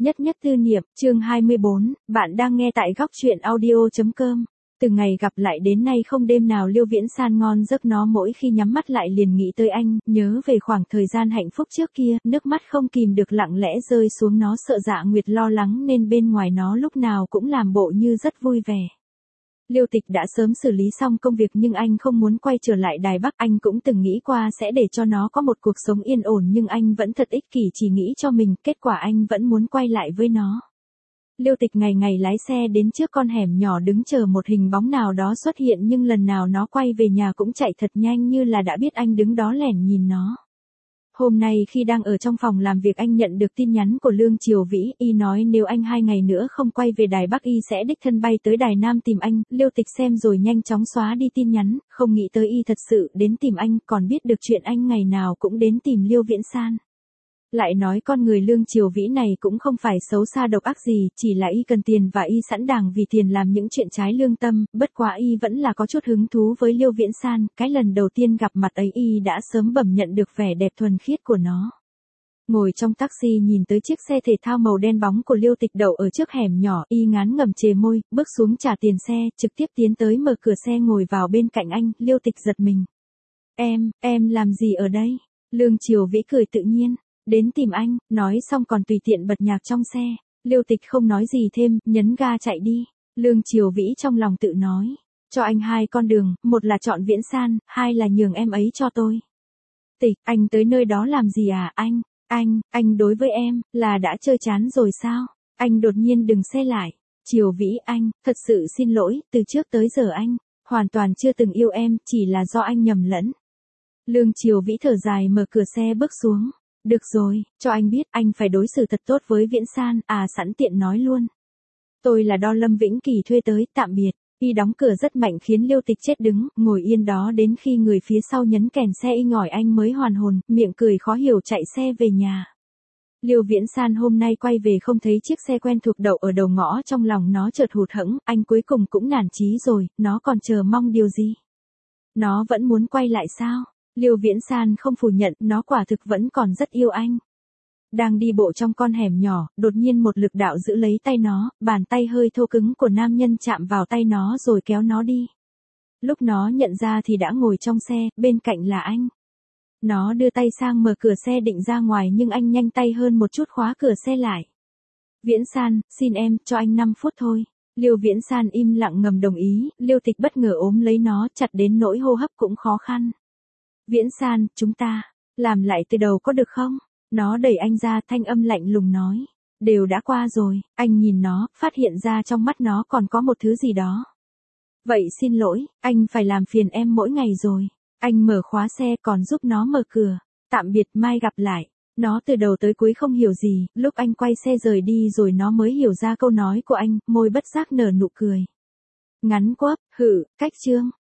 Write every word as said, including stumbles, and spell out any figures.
Nhất nhất tư niệm, chương hai mươi bốn, bạn đang nghe tại góc truyện audio.com. Từ ngày gặp lại đến nay không đêm nào Liêu Viễn San ngon giấc, nó mỗi khi nhắm mắt lại liền nghĩ tới anh, nhớ về khoảng thời gian hạnh phúc trước kia, nước mắt không kìm được lặng lẽ rơi xuống. Nó sợ Dạ Nguyệt lo lắng nên bên ngoài nó lúc nào cũng làm bộ như rất vui vẻ. Liêu Tịch đã sớm xử lý xong công việc nhưng anh không muốn quay trở lại Đài Bắc. Anh cũng từng nghĩ qua sẽ để cho nó có một cuộc sống yên ổn nhưng anh vẫn thật ích kỷ, chỉ nghĩ cho mình, kết quả anh vẫn muốn quay lại với nó. Liêu Tịch ngày ngày lái xe đến trước con hẻm nhỏ đứng chờ một hình bóng nào đó xuất hiện, nhưng lần nào nó quay về nhà cũng chạy thật nhanh như là đã biết anh đứng đó lẻn nhìn nó. Hôm nay khi đang ở trong phòng làm việc anh nhận được tin nhắn của Lương Triều Vĩ, y nói nếu anh hai ngày nữa không quay về Đài Bắc y sẽ đích thân bay tới Đài Nam tìm anh. Liêu Tịch xem rồi nhanh chóng xóa đi tin nhắn, không nghĩ tới y thật sự đến tìm anh, còn biết được chuyện anh ngày nào cũng đến tìm Liêu Viễn San. Lại nói con người Lương Triều Vĩ này cũng không phải xấu xa độc ác gì, chỉ là y cần tiền và y sẵn đàng vì tiền làm những chuyện trái lương tâm, bất quá y vẫn là có chút hứng thú với Liêu Viễn San, cái lần đầu tiên gặp mặt ấy y đã sớm bẩm nhận được vẻ đẹp thuần khiết của nó. Ngồi trong taxi nhìn tới chiếc xe thể thao màu đen bóng của Liêu Tịch đậu ở trước hẻm nhỏ, y ngán ngẩm chề môi, bước xuống trả tiền xe, trực tiếp tiến tới mở cửa xe ngồi vào bên cạnh anh. Liêu Tịch giật mình. Em, em làm gì ở đây? Lương Triều Vĩ cười tự nhiên. Đến tìm anh, nói xong còn tùy tiện bật nhạc trong xe. Liêu Tịch không nói gì thêm, nhấn ga chạy đi. Lương Triều Vĩ trong lòng tự nói, cho anh hai con đường, một là chọn Viễn San, hai là nhường em ấy cho tôi. Tịch, anh tới nơi đó làm gì à anh? Anh, anh đối với em, là đã chơi chán rồi sao? Anh đột nhiên dừng xe lại. Triều Vĩ, anh, thật sự xin lỗi, từ trước tới giờ anh, hoàn toàn chưa từng yêu em, chỉ là do anh nhầm lẫn. Lương Triều Vĩ thở dài mở cửa xe bước xuống. Được rồi, cho anh biết, anh phải đối xử thật tốt với Viễn San, à sẵn tiện nói luôn. Tôi là do Lâm Vĩnh Kỳ thuê tới, tạm biệt. Y đóng cửa rất mạnh khiến Liêu Tịch chết đứng, ngồi yên đó đến khi người phía sau nhấn kèn xe y ngỏi anh mới hoàn hồn, miệng cười khó hiểu chạy xe về nhà. Liêu Viễn San hôm nay quay về không thấy chiếc xe quen thuộc đậu ở đầu ngõ, trong lòng nó chợt hụt hẫng, anh cuối cùng cũng nản chí rồi, nó còn chờ mong điều gì? Nó vẫn muốn quay lại sao? Liêu Viễn San không phủ nhận, nó quả thực vẫn còn rất yêu anh. Đang đi bộ trong con hẻm nhỏ, đột nhiên một lực đạo giữ lấy tay nó, bàn tay hơi thô cứng của nam nhân chạm vào tay nó rồi kéo nó đi. Lúc nó nhận ra thì đã ngồi trong xe, bên cạnh là anh. Nó đưa tay sang mở cửa xe định ra ngoài nhưng anh nhanh tay hơn một chút khóa cửa xe lại. Viễn San, xin em, cho anh năm phút thôi. Liêu Viễn San im lặng ngầm đồng ý, Liêu Tịch bất ngờ ôm lấy nó chặt đến nỗi hô hấp cũng khó khăn. Viễn San, chúng ta, làm lại từ đầu có được không? Nó đẩy anh ra, thanh âm lạnh lùng nói. Đều đã qua rồi, anh nhìn nó, phát hiện ra trong mắt nó còn có một thứ gì đó. Vậy xin lỗi, anh phải làm phiền em mỗi ngày rồi. Anh mở khóa xe còn giúp nó mở cửa. Tạm biệt, mai gặp lại. Nó từ đầu tới cuối không hiểu gì, lúc anh quay xe rời đi rồi nó mới hiểu ra câu nói của anh, môi bất giác nở nụ cười. Ngắn quấp, hự, cách chương.